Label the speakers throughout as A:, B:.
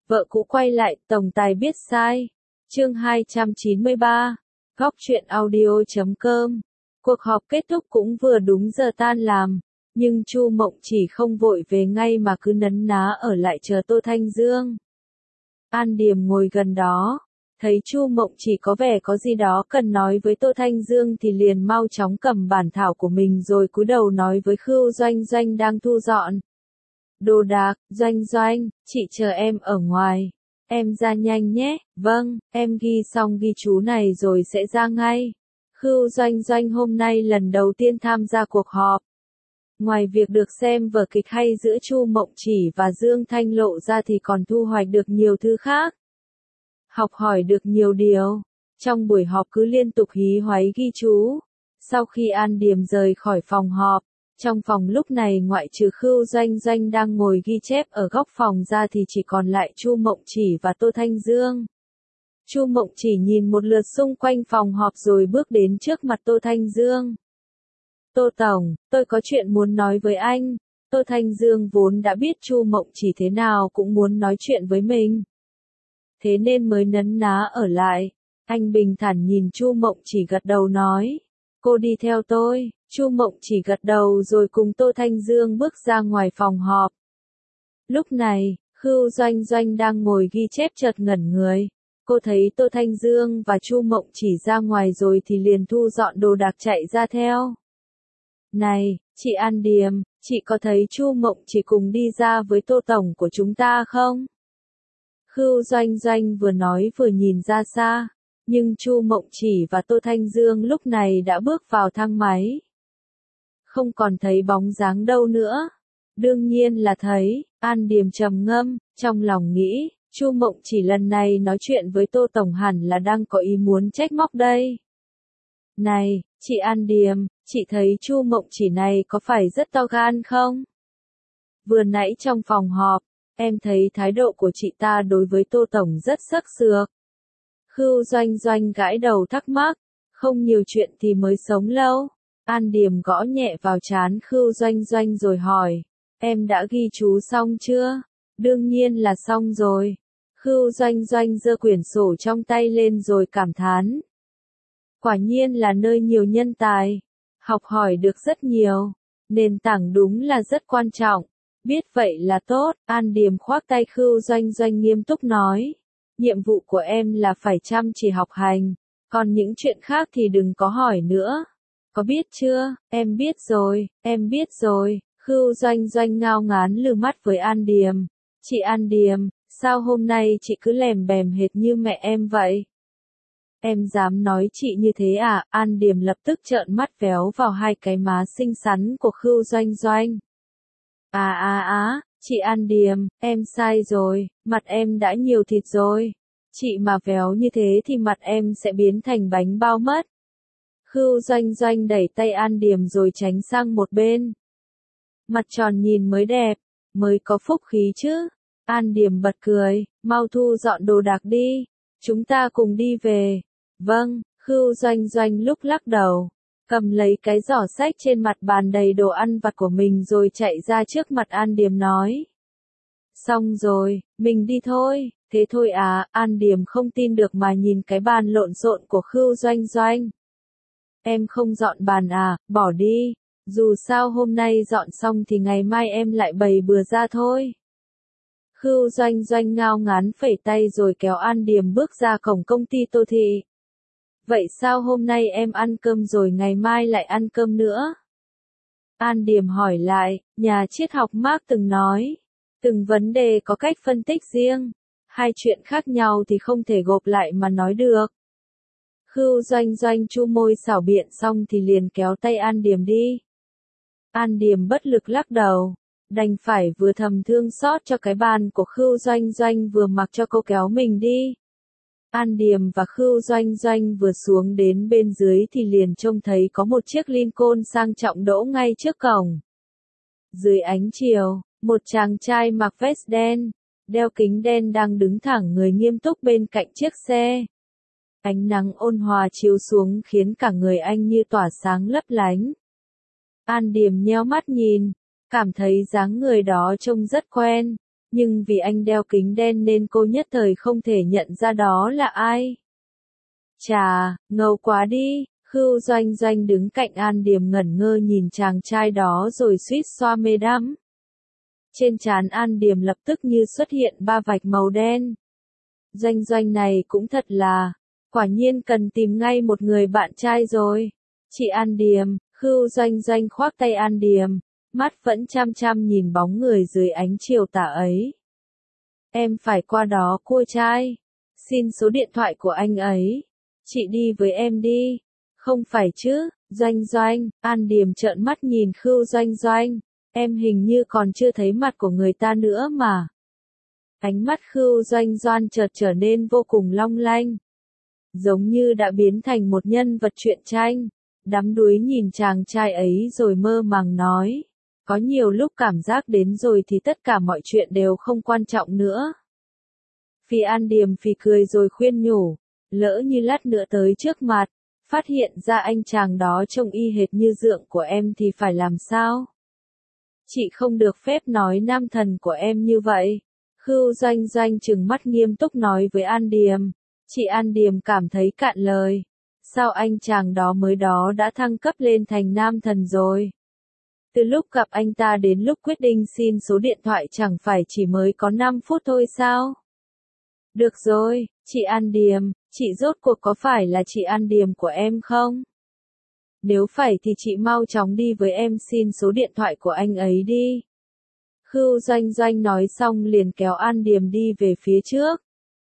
A: Vợ cũ quay lại, tổng tài biết sai. Chương 293. Góc truyện audio.com. Cuộc họp kết thúc cũng vừa đúng giờ tan làm, nhưng Chu Mộng Chỉ không vội về ngay mà cứ nấn ná ở lại chờ Tô Thanh Dương. An Điềm ngồi gần đó, thấy Chu Mộng Chỉ có vẻ có gì đó cần nói với Tô Thanh Dương thì liền mau chóng cầm bản thảo của mình rồi cúi đầu nói với Khưu Doanh Doanh đang thu dọn đồ đạc. Doanh Doanh, chị chờ em ở ngoài. Em ra nhanh nhé. Vâng, em ghi xong ghi chú này rồi sẽ ra ngay. Khưu Doanh Doanh hôm nay lần đầu tiên tham gia cuộc họp. Ngoài việc được xem vở kịch hay giữa Chu Mộng Chỉ và Dương Thanh Lộ ra thì còn thu hoạch được nhiều thứ khác. Học hỏi được nhiều điều. Trong buổi họp cứ liên tục hí hoáy ghi chú. Sau khi An Điềm rời khỏi phòng họp, trong phòng lúc này ngoại trừ Khưu Doanh Doanh đang ngồi ghi chép ở góc phòng ra thì chỉ còn lại Chu Mộng Chỉ và Tô Thanh Dương. Chu Mộng Chỉ nhìn một lượt xung quanh phòng họp rồi bước đến trước mặt Tô Thanh Dương. Tô Tổng, tôi có chuyện muốn nói với anh. Tô Thanh Dương vốn đã biết Chu Mộng Chỉ thế nào cũng muốn nói chuyện với mình, thế nên mới nấn ná ở lại. Anh bình thản nhìn Chu Mộng Chỉ gật đầu nói, cô đi theo tôi. Chu Mộng Chỉ gật đầu rồi cùng Tô Thanh Dương bước ra ngoài phòng họp. Lúc này, Khưu Doanh Doanh đang ngồi ghi chép chợt ngẩn người. Cô thấy Tô Thanh Dương và Chu Mộng Chỉ ra ngoài rồi thì liền thu dọn đồ đạc chạy ra theo. Này, chị An Điềm, chị có thấy Chu Mộng Chỉ cùng đi ra với Tô Tổng của chúng ta không? Khưu Doanh Doanh vừa nói vừa nhìn ra xa, nhưng Chu Mộng Chỉ và Tô Thanh Dương lúc này đã bước vào thang máy. Không còn thấy bóng dáng đâu nữa. Đương nhiên là thấy. An Điềm trầm ngâm, trong lòng nghĩ, Chu Mộng Chỉ lần này nói chuyện với Tô Tổng hẳn là đang có ý muốn trách móc đây. Này, chị An Điềm, chị thấy Chu Mộng Chỉ này có phải rất to gan không? Vừa nãy trong phòng họp, em thấy thái độ của chị ta đối với Tô Tổng rất sắc sược. Khưu Doanh Doanh gãi đầu thắc mắc, không nhiều chuyện thì mới sống lâu. An Điềm gõ nhẹ vào trán Khưu Doanh Doanh rồi hỏi, em đã ghi chú xong chưa? Đương nhiên là xong rồi. Khưu Doanh Doanh giơ quyển sổ trong tay lên rồi cảm thán. Quả nhiên là nơi nhiều nhân tài, học hỏi được rất nhiều, nền tảng đúng là rất quan trọng. Biết vậy là tốt. An Điềm khoác tay Khưu Doanh Doanh nghiêm túc nói, nhiệm vụ của em là phải chăm chỉ học hành, còn những chuyện khác thì đừng có hỏi nữa. Có biết chưa? Em biết rồi, em biết rồi. Khưu Doanh Doanh ngao ngán lừ mắt với An Điềm. Chị An Điềm, sao hôm nay chị cứ lèm bèm hệt như mẹ em vậy? Em dám nói chị như thế à? An Điềm lập tức trợn mắt véo vào hai cái má xinh xắn của Khưu Doanh Doanh. Chị An Điềm, em sai rồi, mặt em đã nhiều thịt rồi. Chị mà véo như thế thì mặt em sẽ biến thành bánh bao mất. Khưu Doanh Doanh đẩy tay An Điềm rồi tránh sang một bên. Mặt tròn nhìn mới đẹp, mới có phúc khí chứ. An Điềm bật cười, mau thu dọn đồ đạc đi. Chúng ta cùng đi về. Vâng. Khưu Doanh Doanh lúc lắc đầu, cầm lấy cái giỏ xách trên mặt bàn đầy đồ ăn vặt của mình rồi chạy ra trước mặt An Điềm nói. Xong rồi, mình đi thôi. Thế thôi à? An Điềm không tin được mà nhìn cái bàn lộn xộn của Khưu Doanh Doanh. Em không dọn bàn à? Bỏ đi. Dù sao hôm nay dọn xong thì ngày mai em lại bày bừa ra thôi. Khưu Doanh Doanh ngao ngán phẩy tay rồi kéo An Điềm bước ra cổng công ty Tô Thị. Vậy sao hôm nay em ăn cơm rồi ngày mai lại ăn cơm nữa? An Điềm hỏi lại, nhà triết học Marx từng nói, từng vấn đề có cách phân tích riêng, hai chuyện khác nhau thì không thể gộp lại mà nói được. Khưu Doanh Doanh chu môi xảo biện xong thì liền kéo tay An Điềm đi. An Điềm bất lực lắc đầu, đành phải vừa thầm thương xót cho cái bàn của Khưu Doanh Doanh vừa mặc cho cô kéo mình đi. An Điềm và Khưu Doanh Doanh vừa xuống đến bên dưới thì liền trông thấy có một chiếc Lincoln sang trọng đỗ ngay trước cổng. Dưới ánh chiều, một chàng trai mặc vest đen, đeo kính đen đang đứng thẳng người nghiêm túc bên cạnh chiếc xe. Ánh nắng ôn hòa chiếu xuống khiến cả người anh như tỏa sáng lấp lánh. An Điềm nheo mắt nhìn, cảm thấy dáng người đó trông rất quen. nhưng vì anh đeo kính đen nên cô nhất thời không thể nhận ra đó là ai. Chà, ngầu quá đi, Khưu Doanh Doanh đứng cạnh An Điềm ngẩn ngơ nhìn chàng trai đó rồi suýt xoa mê đắm. Trên trán An Điềm lập tức như xuất hiện 3 vạch màu đen. Doanh Doanh này cũng thật là, quả nhiên cần tìm ngay một người bạn trai rồi. Chị An Điềm, Khưu Doanh Doanh khoác tay An Điềm, mắt vẫn chăm chăm nhìn bóng người dưới ánh chiều tà ấy. Em phải qua đó cô trai. Xin số điện thoại của anh ấy. Chị đi với em đi. Không phải chứ, Doanh Doanh, An Điềm trợn mắt nhìn Khưu Doanh Doanh. Em hình như còn chưa thấy mặt của người ta nữa mà. Ánh mắt Khưu Doanh Doanh chợt trở nên vô cùng long lanh. Giống như đã biến thành một nhân vật truyện tranh. Đắm đuối nhìn chàng trai ấy rồi mơ màng nói. Có nhiều lúc cảm giác đến rồi thì tất cả mọi chuyện đều không quan trọng nữa. Phi An Điềm phì cười rồi khuyên nhủ. Lỡ như lát nữa tới trước mặt, phát hiện ra anh chàng đó trông y hệt như dượng của em thì phải làm sao? Chị không được phép nói nam thần của em như vậy. Khưu Doanh Doanh trừng mắt nghiêm túc nói với An Điềm. Chị An Điềm cảm thấy cạn lời. Sao anh chàng đó mới đó đã thăng cấp lên thành nam thần rồi? Từ lúc gặp anh ta đến lúc quyết định xin số điện thoại chẳng phải chỉ mới có 5 phút thôi sao? Được rồi, chị An Điềm, chị rốt cuộc có phải là chị An Điềm của em không? Nếu phải thì chị mau chóng đi với em xin số điện thoại của anh ấy đi. Khưu Doanh Doanh nói xong liền kéo An Điềm đi về phía trước.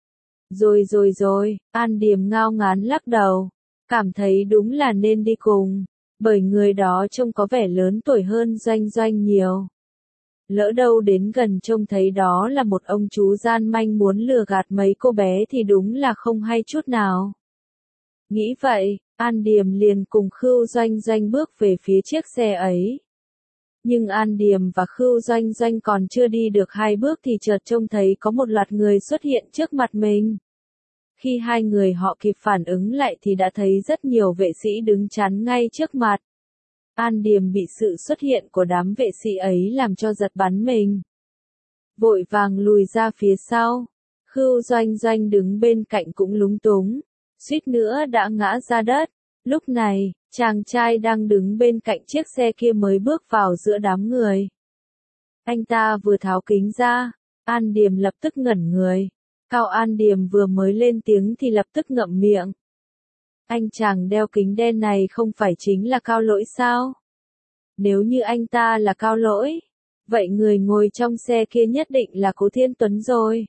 A: Rồi, An Điềm ngao ngán lắc đầu. Cảm thấy đúng là nên đi cùng, bởi người đó trông có vẻ lớn tuổi hơn Doanh Doanh nhiều. Lỡ đâu đến gần trông thấy đó là một ông chú gian manh muốn lừa gạt mấy cô bé thì đúng là không hay chút nào. Nghĩ vậy, An Điềm liền cùng Khưu Doanh Doanh bước về phía chiếc xe ấy. Nhưng An Điềm và Khưu Doanh Doanh còn chưa đi được 2 bước thì chợt trông thấy có một loạt người xuất hiện trước mặt mình. Khi hai người họ kịp phản ứng lại thì đã thấy rất nhiều vệ sĩ đứng chắn ngay trước mặt. An Điềm bị sự xuất hiện của đám vệ sĩ ấy làm cho giật bắn mình. Vội vàng lùi ra phía sau. Khưu Doanh Doanh đứng bên cạnh cũng lúng túng, suýt nữa đã ngã ra đất. Lúc này, chàng trai đang đứng bên cạnh chiếc xe kia mới bước vào giữa đám người. Anh ta vừa tháo kính ra, An Điềm lập tức ngẩn người. Cao An Điềm vừa mới lên tiếng thì lập tức ngậm miệng. Anh chàng đeo kính đen này không phải chính là Cao Lỗi sao? Nếu như anh ta là Cao Lỗi, vậy người ngồi trong xe kia nhất định là Cố Thiên Tuấn rồi.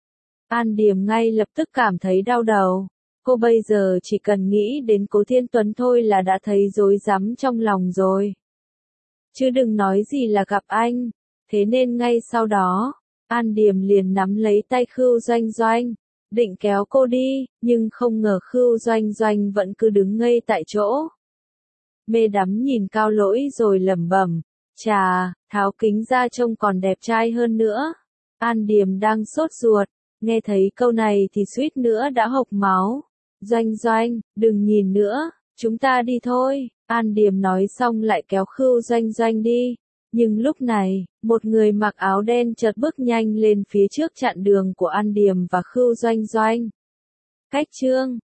A: An Điềm ngay lập tức cảm thấy đau đầu. Cô bây giờ chỉ cần nghĩ đến Cố Thiên Tuấn thôi là đã thấy rối rắm trong lòng rồi. Chứ đừng nói gì là gặp anh. Thế nên ngay sau đó, An Điềm liền nắm lấy tay Khưu Doanh Doanh, định kéo cô đi, nhưng không ngờ Khưu Doanh Doanh vẫn cứ đứng ngây tại chỗ. Mê đắm nhìn Cao Lỗi rồi lẩm bẩm, chà, tháo kính ra trông còn đẹp trai hơn nữa. An Điềm đang sốt ruột, nghe thấy câu này thì suýt nữa đã hộc máu. Doanh Doanh, đừng nhìn nữa, chúng ta đi thôi. An Điềm nói xong lại kéo Khưu Doanh Doanh đi. Nhưng lúc này, một người mặc áo đen chợt bước nhanh lên phía trước chặn đường của An Điềm và Khưu Doanh Doanh. Cách chương